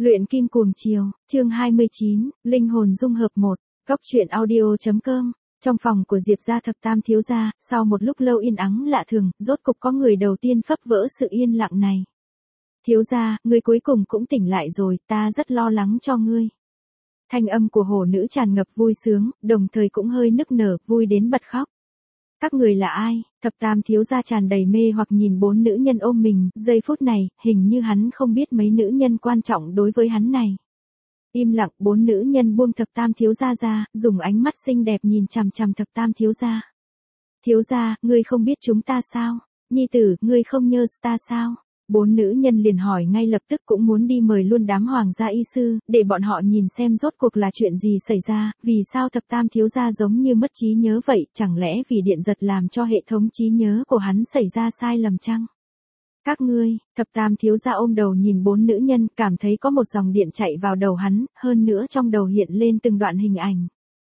Luyện kim cuồng chiều, chương 29, linh hồn dung hợp 1, góc truyện audio.com. Trong phòng của Diệp gia thập tam thiếu gia, sau một lúc lâu yên ắng lạ thường, rốt cục có người đầu tiên phấp vỡ sự yên lặng này. Thiếu gia, ngươi cuối cùng cũng tỉnh lại rồi, ta rất lo lắng cho ngươi. Thanh âm của hổ nữ tràn ngập vui sướng, đồng thời cũng hơi nức nở, vui đến bật khóc. Các người là ai? Thập tam thiếu gia tràn đầy mê hoặc nhìn bốn nữ nhân ôm mình, giây phút này, hình như hắn không biết mấy nữ nhân quan trọng đối với hắn này. Im lặng, bốn nữ nhân buông thập tam thiếu gia ra, dùng ánh mắt xinh đẹp nhìn chằm chằm thập tam thiếu gia. Thiếu gia, ngươi không biết chúng ta sao? Nhi tử, ngươi không nhớ ta sao? Bốn nữ nhân liền hỏi ngay lập tức cũng muốn đi mời luôn đám hoàng gia y sư, để bọn họ nhìn xem rốt cuộc là chuyện gì xảy ra, vì sao thập tam thiếu gia giống như mất trí nhớ vậy, chẳng lẽ vì điện giật làm cho hệ thống trí nhớ của hắn xảy ra sai lầm chăng? Các ngươi, thập tam thiếu gia ôm đầu nhìn bốn nữ nhân, cảm thấy có một dòng điện chạy vào đầu hắn, hơn nữa trong đầu hiện lên từng đoạn hình ảnh.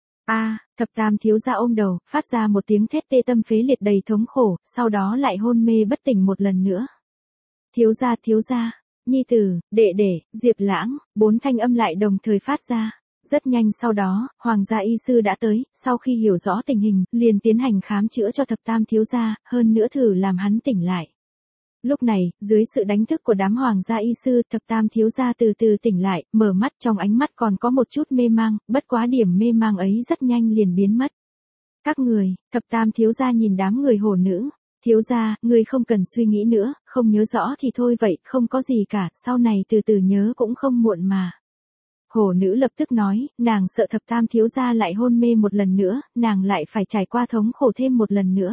Thập tam thiếu gia ôm đầu, phát ra một tiếng thét tê tâm phế liệt đầy thống khổ, sau đó lại hôn mê bất tỉnh một lần nữa. Thiếu gia, nhi tử, đệ đệ, Diệp Lãng, bốn thanh âm lại đồng thời phát ra. Rất nhanh sau đó, hoàng gia y sư đã tới, sau khi hiểu rõ tình hình, liền tiến hành khám chữa cho thập tam thiếu gia, hơn nữa thử làm hắn tỉnh lại. Lúc này, dưới sự đánh thức của đám hoàng gia y sư, thập tam thiếu gia từ từ tỉnh lại, mở mắt, trong ánh mắt còn có một chút mê mang, bất quá điểm mê mang ấy rất nhanh liền biến mất. Các người, thập tam thiếu gia nhìn đám người hổ nữ. Thiếu gia, ngươi không cần suy nghĩ nữa, không nhớ rõ thì thôi vậy, không có gì cả, sau này từ từ nhớ cũng không muộn mà. Hổ nữ lập tức nói, nàng sợ thập tam thiếu gia lại hôn mê một lần nữa, nàng lại phải trải qua thống khổ thêm một lần nữa.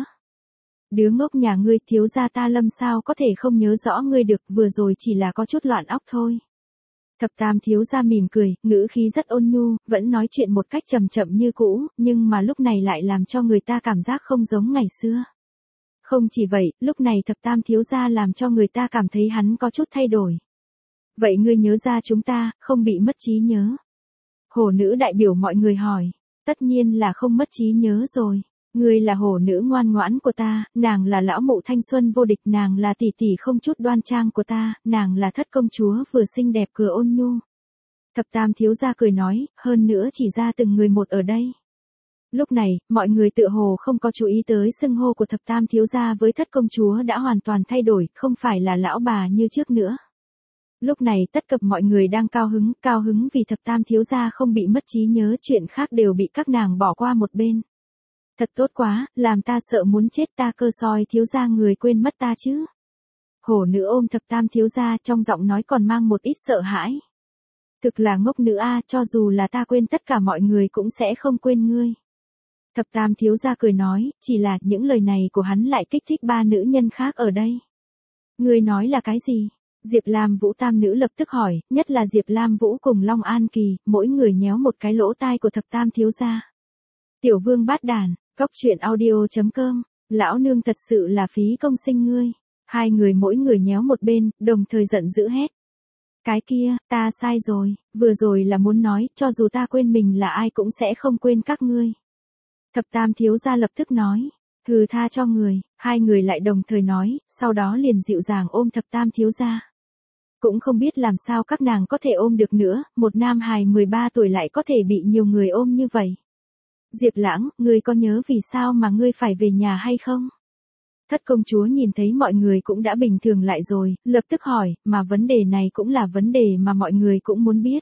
Đứa ngốc nhà ngươi, thiếu gia ta Lâm sao có thể không nhớ rõ ngươi được, vừa rồi chỉ là có chút loạn óc thôi. Thập tam thiếu gia mỉm cười, ngữ khí rất ôn nhu, vẫn nói chuyện một cách chậm chậm như cũ, nhưng mà lúc này lại làm cho người ta cảm giác không giống ngày xưa. Không chỉ vậy, lúc này thập tam thiếu gia làm cho người ta cảm thấy hắn có chút thay đổi. Vậy ngươi nhớ ra chúng ta, không bị mất trí nhớ? Hổ nữ đại biểu mọi người hỏi. Tất nhiên là không mất trí nhớ rồi. Ngươi là hổ nữ ngoan ngoãn của ta, nàng là lão mụ thanh xuân vô địch, nàng là tỷ tỷ không chút đoan trang của ta, nàng là thất công chúa vừa xinh đẹp vừa ôn nhu. Thập tam thiếu gia cười nói, hơn nữa chỉ ra từng người một ở đây. Lúc này, mọi người tựa hồ không có chú ý tới xưng hô của thập tam thiếu gia với thất công chúa đã hoàn toàn thay đổi, không phải là lão bà như trước nữa. Lúc này tất cả mọi người đang cao hứng vì thập tam thiếu gia không bị mất trí nhớ, chuyện khác đều bị các nàng bỏ qua một bên. Thật tốt quá, làm ta sợ muốn chết, ta cơ soi thiếu gia người quên mất ta chứ. Hổ nữ ôm thập tam thiếu gia, trong giọng nói còn mang một ít sợ hãi. Thực là ngốc nữ a, cho dù là ta quên tất cả mọi người cũng sẽ không quên ngươi. Thập tam thiếu gia cười nói, chỉ là những lời này của hắn lại kích thích ba nữ nhân khác ở đây. Ngươi nói là cái gì? Diệp Lam Vũ tam nữ lập tức hỏi, nhất là Diệp Lam Vũ cùng Long An Kỳ, mỗi người nhéo một cái lỗ tai của thập tam thiếu gia. Tiểu vương bát đàn, góc truyện audio.com, lão nương thật sự là phí công sinh ngươi. Hai người mỗi người nhéo một bên, đồng thời giận dữ hét. Cái kia, ta sai rồi, vừa rồi là muốn nói, cho dù ta quên mình là ai cũng sẽ không quên các ngươi. Thập tam thiếu gia lập tức nói, hừ tha cho người, hai người lại đồng thời nói, sau đó liền dịu dàng ôm thập tam thiếu gia. Cũng không biết làm sao các nàng có thể ôm được nữa, một nam hài 13 tuổi lại có thể bị nhiều người ôm như vậy. Diệp Lãng, ngươi có nhớ vì sao mà ngươi phải về nhà hay không? Thất công chúa nhìn thấy mọi người cũng đã bình thường lại rồi, lập tức hỏi, mà vấn đề này cũng là vấn đề mà mọi người cũng muốn biết.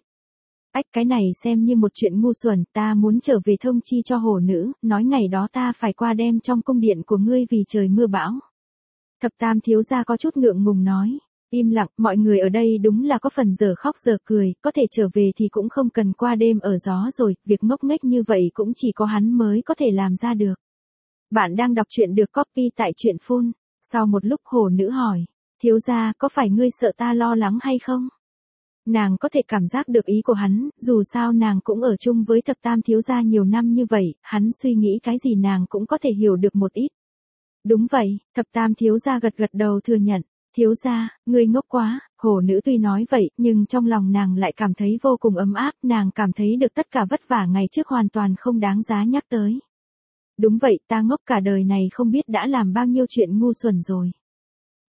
Cái này xem như một chuyện ngu xuẩn, ta muốn trở về thông chi cho hổ nữ, nói ngày đó ta phải qua đêm trong cung điện của ngươi vì trời mưa bão. Thập tam thiếu gia có chút ngượng ngùng nói, im lặng, mọi người ở đây đúng là có phần giờ khóc giờ cười, có thể trở về thì cũng không cần qua đêm ở gió rồi, việc ngốc nghếch như vậy cũng chỉ có hắn mới có thể làm ra được. Bạn đang đọc truyện được copy tại truyện phun. Sau một lúc hổ nữ hỏi, thiếu gia, có phải ngươi sợ ta lo lắng hay không? Nàng có thể cảm giác được ý của hắn, dù sao nàng cũng ở chung với thập tam thiếu gia nhiều năm như vậy, hắn suy nghĩ cái gì nàng cũng có thể hiểu được một ít. Đúng vậy, thập tam thiếu gia gật gật đầu thừa nhận, thiếu gia, ngươi ngốc quá, hổ nữ tuy nói vậy, nhưng trong lòng nàng lại cảm thấy vô cùng ấm áp, nàng cảm thấy được tất cả vất vả ngày trước hoàn toàn không đáng giá nhắc tới. Đúng vậy, ta ngốc cả đời này không biết đã làm bao nhiêu chuyện ngu xuẩn rồi.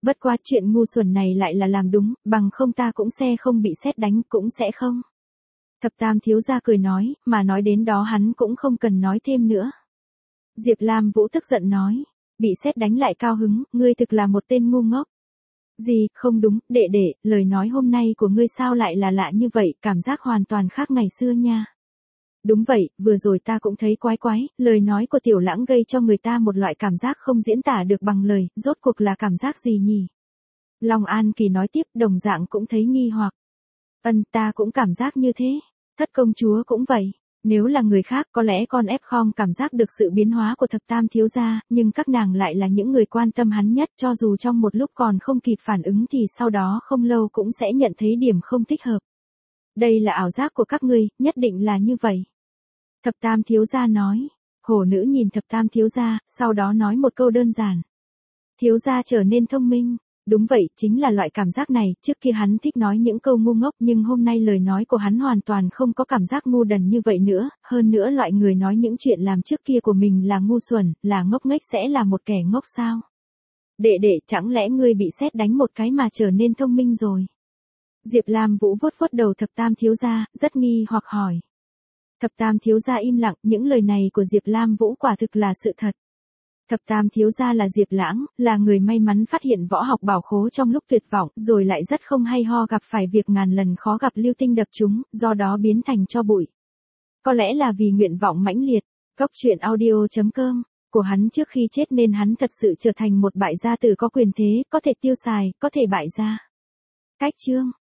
Bất quá chuyện ngu xuẩn này lại là làm đúng, bằng không ta cũng sẽ không bị sét đánh, cũng sẽ không. Thập Tam thiếu gia cười nói, mà nói đến đó hắn cũng không cần nói thêm nữa. Diệp Lam Vũ tức giận nói, bị sét đánh lại cao hứng, ngươi thực là một tên ngu ngốc. Gì, không đúng, đệ đệ, lời nói hôm nay của ngươi sao lại là lạ như vậy, cảm giác hoàn toàn khác ngày xưa nha. Đúng vậy, vừa rồi ta cũng thấy quái quái, lời nói của Tiểu Lãng gây cho người ta một loại cảm giác không diễn tả được bằng lời, rốt cuộc là cảm giác gì nhỉ? Long An Kỳ nói tiếp, đồng dạng cũng thấy nghi hoặc. Ta cũng cảm giác như thế. Thất công chúa cũng vậy. Nếu là người khác có lẽ con ép Khom cảm giác được sự biến hóa của Thập Tam thiếu gia, nhưng các nàng lại là những người quan tâm hắn nhất, cho dù trong một lúc còn không kịp phản ứng thì sau đó không lâu cũng sẽ nhận thấy điểm không thích hợp. Đây là ảo giác của các ngươi, nhất định là như vậy. Thập Tam thiếu gia nói. Hổ nữ nhìn Thập Tam thiếu gia, sau đó nói một câu đơn giản. Thiếu gia trở nên thông minh. Đúng vậy, chính là loại cảm giác này, trước kia hắn thích nói những câu ngu ngốc nhưng hôm nay lời nói của hắn hoàn toàn không có cảm giác ngu đần như vậy nữa, hơn nữa loại người nói những chuyện làm trước kia của mình là ngu xuẩn, là ngốc nghếch sẽ là một kẻ ngốc sao? Đệ đệ, chẳng lẽ ngươi bị sét đánh một cái mà trở nên thông minh rồi? Diệp Lam Vũ vuốt vuốt đầu Thập Tam thiếu gia, rất nghi hoặc hỏi. Thập Tam thiếu gia im lặng, những lời này của Diệp Lam Vũ quả thực là sự thật. Thập Tam thiếu gia là Diệp Lãng, là người may mắn phát hiện võ học bảo khố trong lúc tuyệt vọng, rồi lại rất không hay ho gặp phải việc ngàn lần khó gặp lưu tinh đập chúng, do đó biến thành tro bụi. Có lẽ là vì nguyện vọng mãnh liệt, Cốc truyện audio.com của hắn trước khi chết nên hắn thật sự trở thành một bại gia tử có quyền thế, có thể tiêu xài, có thể bại gia. Cách chương